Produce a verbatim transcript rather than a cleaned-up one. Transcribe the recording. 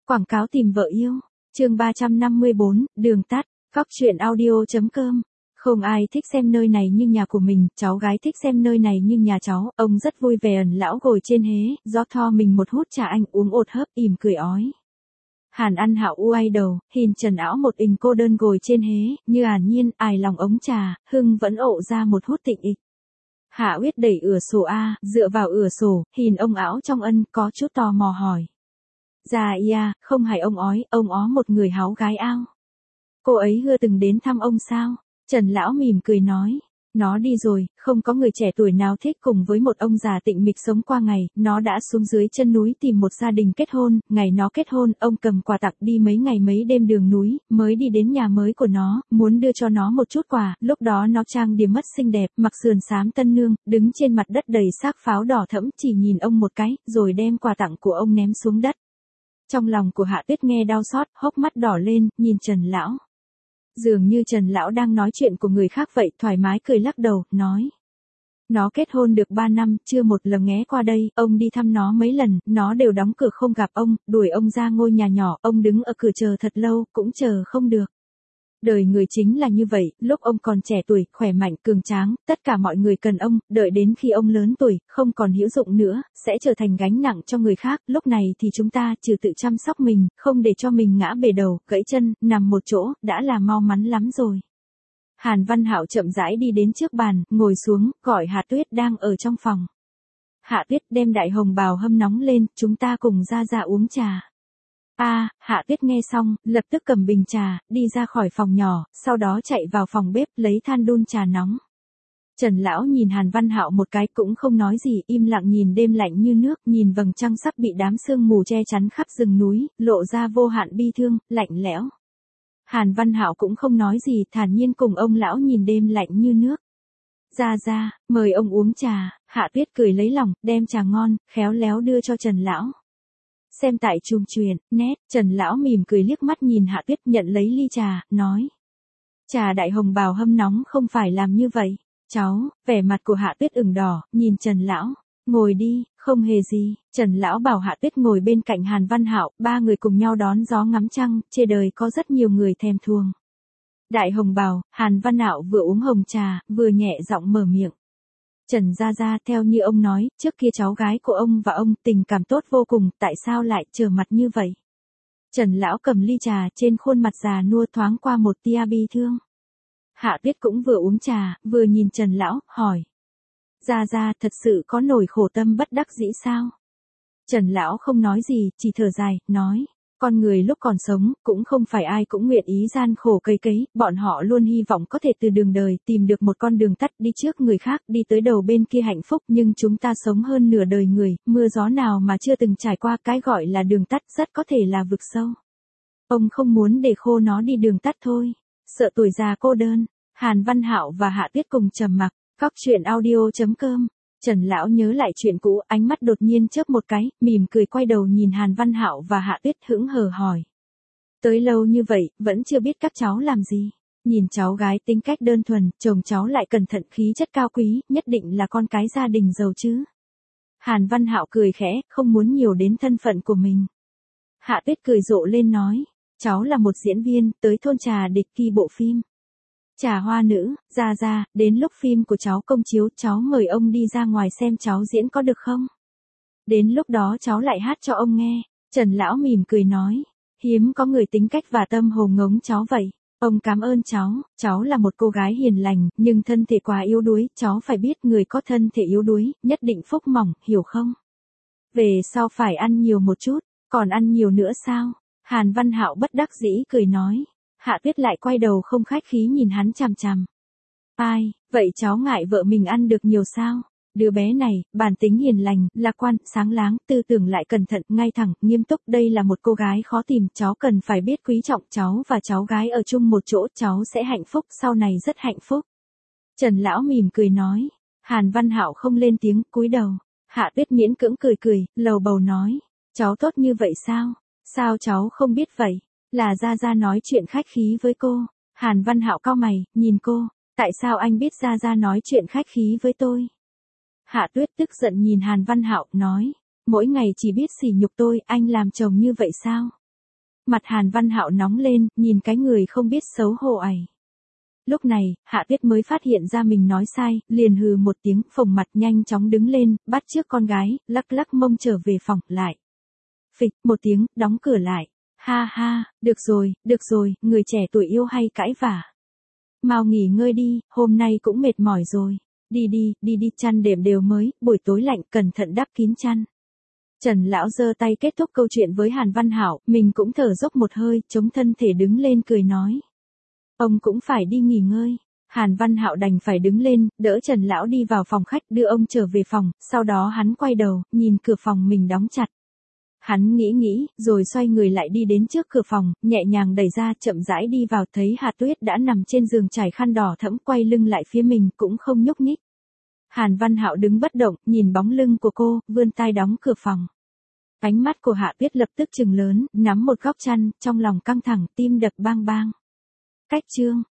Quảng cáo tìm vợ yêu. Chương ba trăm năm mươi bốn, đường tắt. Cóc truyện audio chấm com. Không ai thích xem nơi này như nhà của mình, cháu gái thích xem nơi này như nhà cháu, ông rất vui vẻ ẩn lão ngồi trên hế, gió tho mình một hút trà anh uống ột hớp ỉm cười ói. Hàn Ăn Hạo uai đầu, hình trần ảo một ình cô đơn ngồi trên hế, như ả nhiên, ải lòng ống trà, hưng vẫn ộ ra một hút tịnh ịch. Hạ Uyết đẩy ửa sổ A, dựa vào ửa sổ, hình ông ảo trong ân, có chút tò mò hỏi. Già ia, không hay ông ói, ông ó một người háo gái ao. Cô ấy hưa từng đến thăm ông sao? Trần lão mỉm cười nói. Nó đi rồi, không có người trẻ tuổi nào thích cùng với một ông già tịnh mịch sống qua ngày, nó đã xuống dưới chân núi tìm một gia đình kết hôn, ngày nó kết hôn, ông cầm quà tặng đi mấy ngày mấy đêm đường núi, mới đi đến nhà mới của nó, muốn đưa cho nó một chút quà, lúc đó nó trang điểm mất xinh đẹp, mặc sườn xám tân nương, đứng trên mặt đất đầy xác pháo đỏ thẫm chỉ nhìn ông một cái, rồi đem quà tặng của ông ném xuống đất. Trong lòng của Hạ Tuyết nghe đau xót, hốc mắt đỏ lên, nhìn Trần lão. Dường như Trần lão đang nói chuyện của người khác vậy, thoải mái cười lắc đầu, nói. Nó kết hôn được ba năm, chưa một lần nghé qua đây, ông đi thăm nó mấy lần, nó đều đóng cửa không gặp ông, đuổi ông ra ngôi nhà nhỏ, ông đứng ở cửa chờ thật lâu, cũng chờ không được. Đời người chính là như vậy, lúc ông còn trẻ tuổi, khỏe mạnh, cường tráng, tất cả mọi người cần ông, đợi đến khi ông lớn tuổi, không còn hữu dụng nữa, sẽ trở thành gánh nặng cho người khác, lúc này thì chúng ta trừ tự chăm sóc mình, không để cho mình ngã bề đầu, gãy chân, nằm một chỗ, đã là mau mắn lắm rồi. Hàn Văn Hạo chậm rãi đi đến trước bàn, ngồi xuống, gọi Hạ Tuyết đang ở trong phòng. Hạ Tuyết đem đại hồng bào hâm nóng lên, chúng ta cùng ra ra uống trà. A, à, Hạ Tuyết nghe xong, lập tức cầm bình trà, đi ra khỏi phòng nhỏ, sau đó chạy vào phòng bếp, lấy than đun trà nóng. Trần lão nhìn Hàn Văn Hạo một cái cũng không nói gì, im lặng nhìn đêm lạnh như nước, nhìn vầng trăng sắp bị đám sương mù che chắn khắp rừng núi, lộ ra vô hạn bi thương, lạnh lẽo. Hàn Văn Hạo cũng không nói gì, thản nhiên cùng ông lão nhìn đêm lạnh như nước. Ra ra, mời ông uống trà. Hạ Tuyết cười lấy lòng, đem trà ngon, khéo léo đưa cho Trần lão. Xem tại chùm truyền, nét, Trần lão mỉm cười liếc mắt nhìn Hạ Tuyết nhận lấy ly trà, nói. Trà đại hồng bào hâm nóng không phải làm như vậy. Cháu, vẻ mặt của Hạ Tuyết ửng đỏ, nhìn Trần lão, ngồi đi, không hề gì. Trần lão bảo Hạ Tuyết ngồi bên cạnh Hàn Văn Hạo, ba người cùng nhau đón gió ngắm trăng, trên đời có rất nhiều người thèm thuồng. Đại hồng bào, Hàn Văn Hạo vừa uống hồng trà, vừa nhẹ giọng mở miệng. Trần gia gia, theo như ông nói, trước kia cháu gái của ông và ông tình cảm tốt vô cùng, tại sao lại trở mặt như vậy? Trần lão cầm ly trà, trên khuôn mặt già nua thoáng qua một tia bi thương. Hạ Tuyết cũng vừa uống trà, vừa nhìn Trần lão, hỏi. Gia gia, thật sự có nổi khổ tâm bất đắc dĩ sao? Trần lão không nói gì, chỉ thở dài, nói. Con người lúc còn sống, cũng không phải ai cũng nguyện ý gian khổ cấy cấy, bọn họ luôn hy vọng có thể từ đường đời tìm được một con đường tắt đi trước người khác, đi tới đầu bên kia hạnh phúc, nhưng chúng ta sống hơn nửa đời người, mưa gió nào mà chưa từng trải qua, cái gọi là đường tắt rất có thể là vực sâu. Ông không muốn để khô nó đi đường tắt thôi, sợ tuổi già cô đơn. Hàn Văn Hạo và Hạ Tuyết cùng trầm mặc. Cóc truyện audio chấm com. Trần lão nhớ lại chuyện cũ, ánh mắt đột nhiên chớp một cái, mỉm cười quay đầu nhìn Hàn Văn Hạo và Hạ Tuyết hững hờ hỏi. Tới lâu như vậy, vẫn chưa biết các cháu làm gì. Nhìn cháu gái tính cách đơn thuần, chồng cháu lại cẩn thận khí chất cao quý, nhất định là con cái gia đình giàu chứ. Hàn Văn Hạo cười khẽ, không muốn nhiều đến thân phận của mình. Hạ Tuyết cười rộ lên nói, cháu là một diễn viên, tới thôn trà địch kỳ bộ phim. Trà hoa nữ, ra ra, đến lúc phim của cháu công chiếu, cháu mời ông đi ra ngoài xem cháu diễn có được không? Đến lúc đó cháu lại hát cho ông nghe. Trần lão mỉm cười nói, hiếm có người tính cách và tâm hồn ngống cháu vậy. Ông cảm ơn cháu, cháu là một cô gái hiền lành, nhưng thân thể quá yếu đuối, cháu phải biết người có thân thể yếu đuối, nhất định phúc mỏng, hiểu không? Về sau phải ăn nhiều một chút, còn ăn nhiều nữa sao? Hàn Văn Hạo bất đắc dĩ cười nói. Hạ Tuyết lại quay đầu không khách khí nhìn hắn chằm chằm. Ai, vậy cháu ngại vợ mình ăn được nhiều sao? Đứa bé này, bản tính hiền lành, lạc quan, sáng láng, tư tưởng lại cẩn thận, ngay thẳng, nghiêm túc. Đây là một cô gái khó tìm, cháu cần phải biết quý trọng cháu và cháu gái ở chung một chỗ, cháu sẽ hạnh phúc, sau này rất hạnh phúc. Trần lão mỉm cười nói. Hàn Văn Hạo không lên tiếng, cúi đầu. Hạ Tuyết miễn cưỡng cười cười, lầu bầu nói. Cháu tốt như vậy sao? Sao cháu không biết vậy? Là Gia Gia nói chuyện khách khí với cô. Hàn Văn Hạo cau mày, nhìn cô. Tại sao anh biết Gia Gia nói chuyện khách khí với tôi? Hạ Tuyết tức giận nhìn Hàn Văn Hạo, nói. Mỗi ngày chỉ biết sỉ nhục tôi, anh làm chồng như vậy sao? Mặt Hàn Văn Hạo nóng lên, nhìn cái người không biết xấu hổ ải. Lúc này, Hạ Tuyết mới phát hiện ra mình nói sai, liền hừ một tiếng, phồng mặt nhanh chóng đứng lên, bắt trước con gái, lắc lắc mông trở về phòng, lại. Phịch, một tiếng, đóng cửa lại. Ha ha, được rồi, được rồi, người trẻ tuổi yêu hay cãi vả. Mau nghỉ ngơi đi, hôm nay cũng mệt mỏi rồi. Đi đi, đi đi, chăn đệm đều mới, buổi tối lạnh, cẩn thận đắp kín chăn. Trần lão giơ tay kết thúc câu chuyện với Hàn Văn Hạo, mình cũng thở dốc một hơi, chống thân thể đứng lên cười nói. Ông cũng phải đi nghỉ ngơi. Hàn Văn Hạo đành phải đứng lên, đỡ Trần lão đi vào phòng khách đưa ông trở về phòng, sau đó hắn quay đầu, nhìn cửa phòng mình đóng chặt. Hắn nghĩ nghĩ, rồi xoay người lại đi đến trước cửa phòng, nhẹ nhàng đẩy ra, chậm rãi đi vào, thấy Hạ Tuyết đã nằm trên giường trải khăn đỏ thẫm, quay lưng lại phía mình, cũng không nhúc nhích. Hàn Văn Hạo đứng bất động, nhìn bóng lưng của cô, vươn tay đóng cửa phòng. Ánh mắt của Hạ Tuyết lập tức trừng lớn, nắm một góc chăn, trong lòng căng thẳng, tim đập bang bang. Cách chương